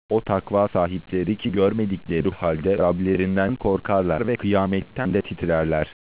O takva sahipleri ki görmedikleri halde Rablerinden korkarlar ve kıyametten de titrerler.